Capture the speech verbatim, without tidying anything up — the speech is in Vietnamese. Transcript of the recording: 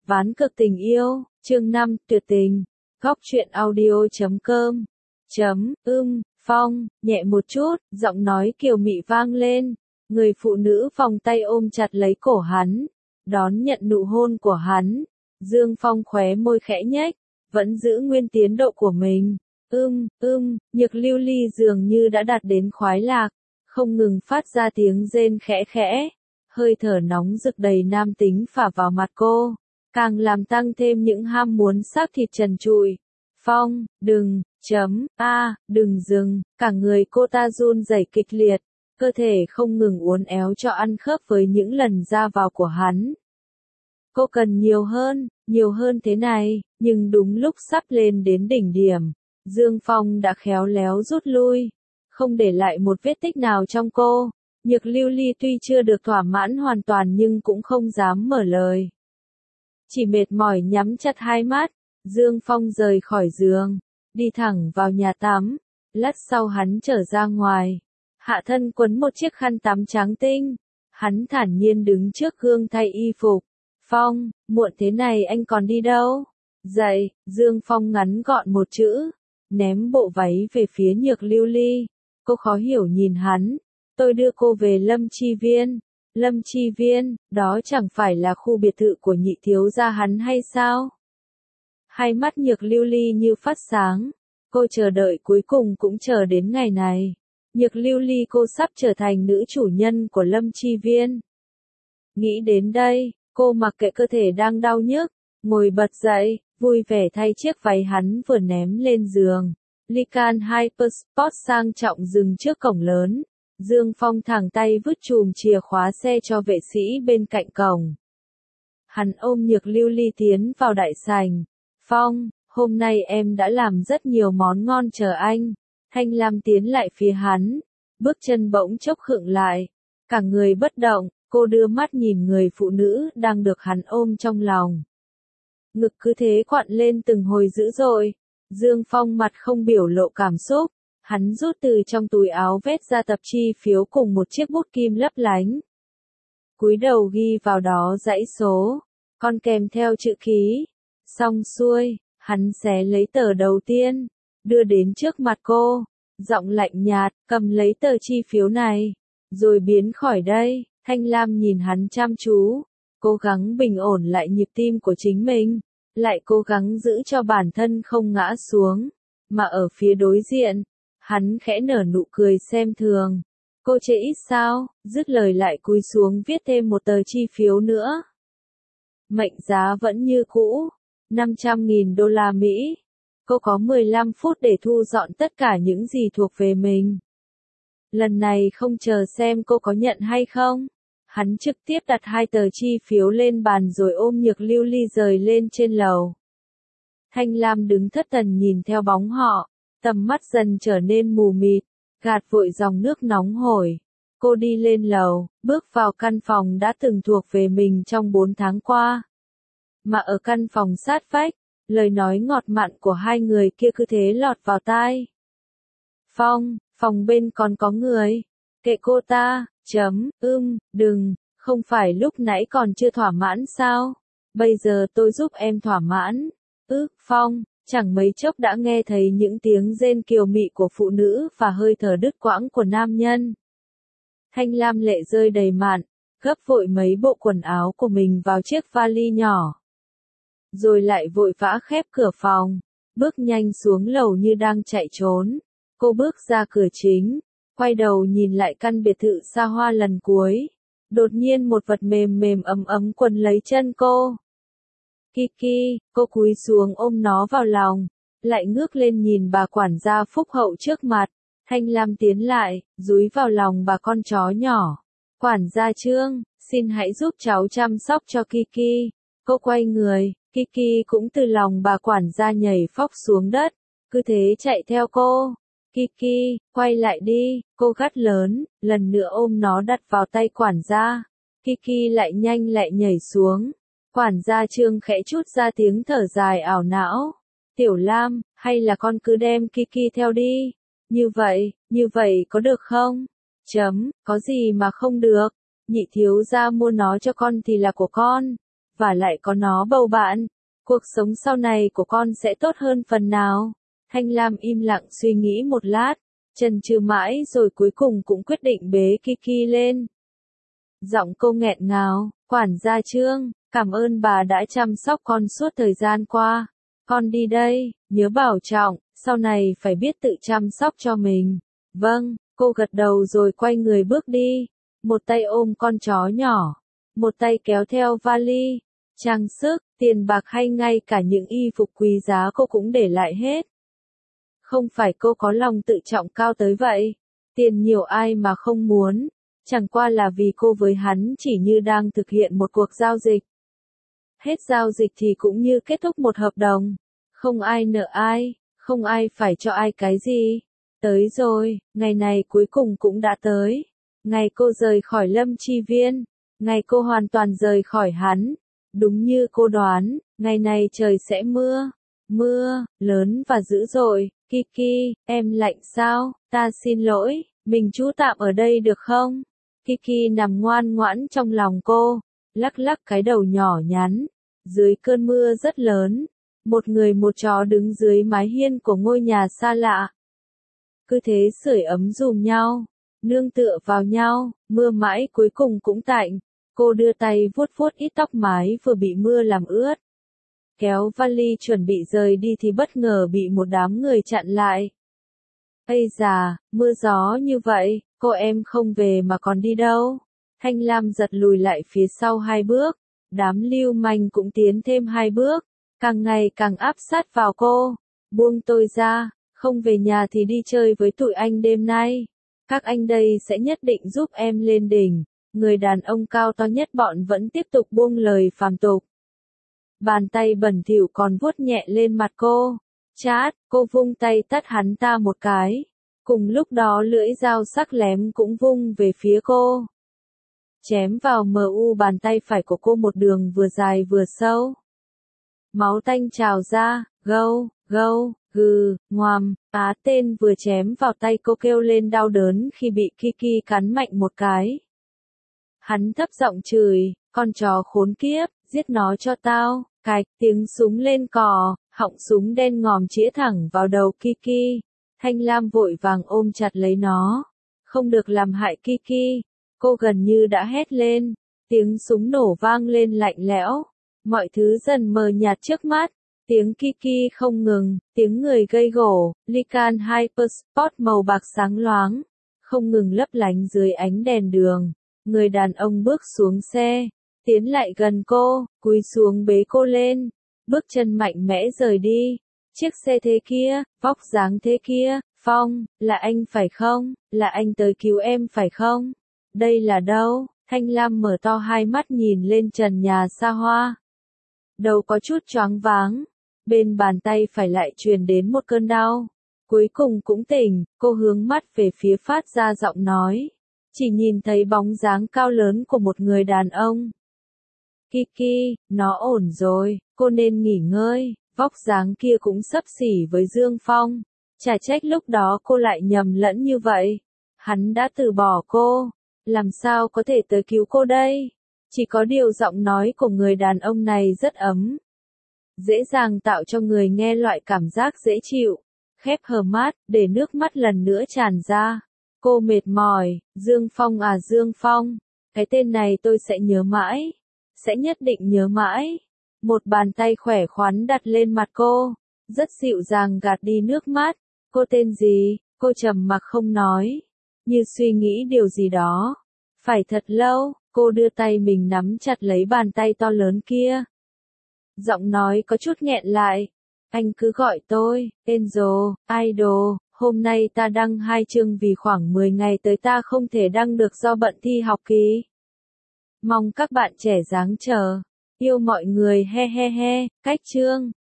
Ván cược tình yêu, chương năm, tuyệt tình. Góc truyện audio chấm com. Chấm, ưm, Phong, nhẹ một chút, giọng nói kiều mị vang lên. Người phụ nữ vòng tay ôm chặt lấy cổ hắn, đón nhận nụ hôn của hắn. Dương Phong khóe môi khẽ nhếch, vẫn giữ nguyên tiến độ của mình. Ưm, ưm, Nhược Lưu Ly dường như đã đạt đến khoái lạc, không ngừng phát ra tiếng rên khẽ khẽ. Hơi thở nóng rực đầy nam tính phả vào mặt cô, càng làm tăng thêm những ham muốn xác thịt trần trụi. Phong, đừng, chấm, a, đừng dừng, cả người cô ta run rẩy kịch liệt, cơ thể không ngừng uốn éo cho ăn khớp với những lần ra vào của hắn. Cô cần nhiều hơn, nhiều hơn thế này, nhưng đúng lúc sắp lên đến đỉnh điểm, Dương Phong đã khéo léo rút lui, không để lại một vết tích nào trong cô. Nhược Lưu Ly tuy chưa được thỏa mãn hoàn toàn nhưng cũng không dám mở lời. Chỉ mệt mỏi nhắm chặt hai mắt, Dương Phong rời khỏi giường, đi thẳng vào nhà tắm. Lát sau hắn trở ra ngoài, hạ thân quấn một chiếc khăn tắm trắng tinh. Hắn thản nhiên đứng trước gương thay y phục. Phong, muộn thế này anh còn đi đâu? Dậy, Dương Phong ngắn gọn một chữ, ném bộ váy về phía Nhược Lưu Ly. Cô khó hiểu nhìn hắn. Tôi đưa cô về Lâm Chi Viên. Lâm Chi Viên, đó chẳng phải là khu biệt thự của nhị thiếu gia hắn hay sao? Hai mắt Nhược Lưu Ly như phát sáng. Cô chờ đợi cuối cùng cũng chờ đến ngày này. Nhược Lưu Ly, cô sắp trở thành nữ chủ nhân của Lâm Chi Viên. Nghĩ đến đây, cô mặc kệ cơ thể đang đau nhức, ngồi bật dậy, vui vẻ thay chiếc váy hắn vừa ném lên giường. Lycan Hypersport sang trọng dừng trước cổng lớn. Dương Phong thẳng tay vứt chùm chìa khóa xe cho vệ sĩ bên cạnh cổng. Hắn ôm Nhược Lưu Ly tiến vào đại sảnh. Phong, hôm nay em đã làm rất nhiều món ngon chờ anh. Thanh Lam tiến lại phía hắn, bước chân bỗng chốc khựng lại. Cả người bất động, cô đưa mắt nhìn người phụ nữ đang được hắn ôm trong lòng. Ngực cứ thế quặn lên từng hồi dữ dội. Dương Phong mặt không biểu lộ cảm xúc. Hắn rút từ trong túi áo vét ra tập chi phiếu cùng một chiếc bút kim lấp lánh. Cúi đầu ghi vào đó dãy số, còn kèm theo chữ ký. Xong xuôi, hắn xé lấy tờ đầu tiên, đưa đến trước mặt cô, giọng lạnh nhạt, cầm lấy tờ chi phiếu này, rồi biến khỏi đây. Thanh Lam nhìn hắn chăm chú, cố gắng bình ổn lại nhịp tim của chính mình, lại cố gắng giữ cho bản thân không ngã xuống, mà ở phía đối diện. Hắn khẽ nở nụ cười xem thường. Cô chê ít sao? Dứt lời lại cúi xuống viết thêm một tờ chi phiếu nữa. Mệnh giá vẫn như cũ, năm trăm nghìn đô la Mỹ. Cô có mười lăm phút để thu dọn tất cả những gì thuộc về mình. Lần này không chờ xem cô có nhận hay không. Hắn trực tiếp đặt hai tờ chi phiếu lên bàn rồi ôm Nhược Lưu Ly rời lên trên lầu. Thanh Lam đứng thất thần nhìn theo bóng họ. Tầm mắt dần trở nên mù mịt, gạt vội dòng nước nóng hổi. Cô đi lên lầu, bước vào căn phòng đã từng thuộc về mình trong bốn tháng qua. Mà ở căn phòng sát vách, lời nói ngọt mặn của hai người kia cứ thế lọt vào tai. Phong, phòng bên còn có người. Kệ cô ta, chấm, ưm, đừng, không phải lúc nãy còn chưa thỏa mãn sao? Bây giờ tôi giúp em thỏa mãn. Ư, Phong. Chẳng mấy chốc đã nghe thấy những tiếng rên kiều mị của phụ nữ và hơi thở đứt quãng của nam nhân. Thanh Lam lệ rơi đầy mạn, gấp vội mấy bộ quần áo của mình vào chiếc vali nhỏ. Rồi lại vội vã khép cửa phòng, bước nhanh xuống lầu như đang chạy trốn. Cô bước ra cửa chính, quay đầu nhìn lại căn biệt thự xa hoa lần cuối. Đột nhiên một vật mềm mềm ấm ấm quấn lấy chân cô. Kiki, cô cúi xuống ôm nó vào lòng, lại ngước lên nhìn bà quản gia phúc hậu trước mặt. Thanh Lam tiến lại, dúi vào lòng bà con chó nhỏ. Quản gia Trương, xin hãy giúp cháu chăm sóc cho Kiki. Cô quay người, Kiki cũng từ lòng bà quản gia nhảy phóc xuống đất, cứ thế chạy theo cô. Kiki, quay lại đi, cô gắt lớn, lần nữa ôm nó đặt vào tay quản gia. Kiki lại nhanh lại nhảy xuống. Quản gia Trương khẽ chút ra tiếng thở dài ảo não. Tiểu Lam, hay là con cứ đem Kiki theo đi. Như vậy, như vậy có được không? Chấm, có gì mà không được. Nhị thiếu gia mua nó cho con thì là của con. và lại có nó bầu bạn. Cuộc sống sau này của con sẽ tốt hơn phần nào. Thanh Lam im lặng suy nghĩ một lát, chần chừ mãi rồi cuối cùng cũng quyết định bế Kiki lên. Giọng cô nghẹn ngào, quản gia Trương, cảm ơn bà đã chăm sóc con suốt thời gian qua. Con đi đây, nhớ bảo trọng, sau này phải biết tự chăm sóc cho mình. Vâng, cô gật đầu rồi quay người bước đi. Một tay ôm con chó nhỏ, một tay kéo theo vali, trang sức, tiền bạc hay ngay cả những y phục quý giá cô cũng để lại hết. Không phải cô có lòng tự trọng cao tới vậy. Tiền nhiều ai mà không muốn. Chẳng qua là vì cô với hắn chỉ như đang thực hiện một cuộc giao dịch. Hết giao dịch thì cũng như kết thúc một hợp đồng. Không ai nợ ai, không ai phải cho ai cái gì. Tới rồi, ngày này cuối cùng cũng đã tới. Ngày cô rời khỏi Lâm Chi Viên. Ngày cô hoàn toàn rời khỏi hắn. Đúng như cô đoán, ngày này trời sẽ mưa. Mưa, lớn và dữ dội. Kiki, em lạnh sao? Ta xin lỗi, mình trú tạm ở đây được không? Kiki nằm ngoan ngoãn trong lòng cô, lắc lắc cái đầu nhỏ nhắn. Dưới cơn mưa rất lớn, một người một chó đứng dưới mái hiên của ngôi nhà xa lạ. Cứ thế sưởi ấm giùm nhau, nương tựa vào nhau, mưa mãi cuối cùng cũng tạnh. Cô đưa tay vuốt vuốt ít tóc mái vừa bị mưa làm ướt. Kéo vali chuẩn bị rời đi thì bất ngờ bị một đám người chặn lại. Ây già, mưa gió như vậy, cô em không về mà còn đi đâu? Thanh Lam giật lùi lại phía sau hai bước, đám lưu manh cũng tiến thêm hai bước, càng ngày càng áp sát vào cô. Buông tôi ra, không về nhà thì đi chơi với tụi anh đêm nay. Các anh đây sẽ nhất định giúp em lên đỉnh. Người đàn ông cao to nhất bọn vẫn tiếp tục buông lời phàm tục. Bàn tay bẩn thỉu còn vuốt nhẹ lên mặt cô. Chát, cô vung tay tát hắn ta một cái. Cùng lúc đó lưỡi dao sắc lém cũng vung về phía cô. Chém vào mờ u bàn tay phải của cô một đường vừa dài vừa sâu. Máu tanh trào ra, gâu, gâu, gừ, ngoàm, á tên vừa chém vào tay cô kêu lên đau đớn khi bị Kiki cắn mạnh một cái. Hắn thấp giọng chửi, con chó khốn kiếp, giết nó cho tao. Cạch, tiếng súng lên cò, họng súng đen ngòm chĩa thẳng vào đầu Kiki. Thanh Lam vội vàng ôm chặt lấy nó. Không được làm hại Kiki. Cô gần như đã hét lên. Tiếng súng nổ vang lên lạnh lẽo. Mọi thứ dần mờ nhạt trước mắt. Tiếng Kiki không ngừng, tiếng người gây gổ, Lycan Hypersport màu bạc sáng loáng. Không ngừng lấp lánh dưới ánh đèn đường. Người đàn ông bước xuống xe. Tiến lại gần cô, cúi xuống bế cô lên, bước chân mạnh mẽ rời đi. Chiếc xe thế kia, vóc dáng thế kia, Phong, là anh phải không? Là anh tới cứu em phải không? Đây là đâu? Thanh Lam mở to hai mắt nhìn lên trần nhà xa hoa. Đầu có chút choáng váng, bên bàn tay phải lại truyền đến một cơn đau. Cuối cùng cũng tỉnh, cô hướng mắt về phía phát ra giọng nói. Chỉ nhìn thấy bóng dáng cao lớn của một người đàn ông. Kiki, nó ổn rồi, cô nên nghỉ ngơi, vóc dáng kia cũng xấp xỉ với Dương Phong. Chả trách lúc đó cô lại nhầm lẫn như vậy. Hắn đã từ bỏ cô, làm sao có thể tới cứu cô đây? Chỉ có điều giọng nói của người đàn ông này rất ấm. Dễ dàng tạo cho người nghe loại cảm giác dễ chịu. Khép hờ mắt, để nước mắt lần nữa tràn ra. Cô mệt mỏi, Dương Phong à Dương Phong, cái tên này tôi sẽ nhớ mãi. Sẽ nhất định nhớ mãi. Một bàn tay khỏe khoắn đặt lên mặt cô, rất dịu dàng gạt đi nước mắt. Cô tên gì? Cô trầm mặc không nói, như suy nghĩ điều gì đó. Phải thật lâu, cô đưa tay mình nắm chặt lấy bàn tay to lớn kia. Giọng nói có chút nghẹn lại. Anh cứ gọi tôi, Angel, Idol, hôm nay ta đăng hai chương vì khoảng mười ngày tới ta không thể đăng được do bận thi học kỳ. Mong các bạn trẻ dáng chờ. Yêu mọi người he he he, cách chương.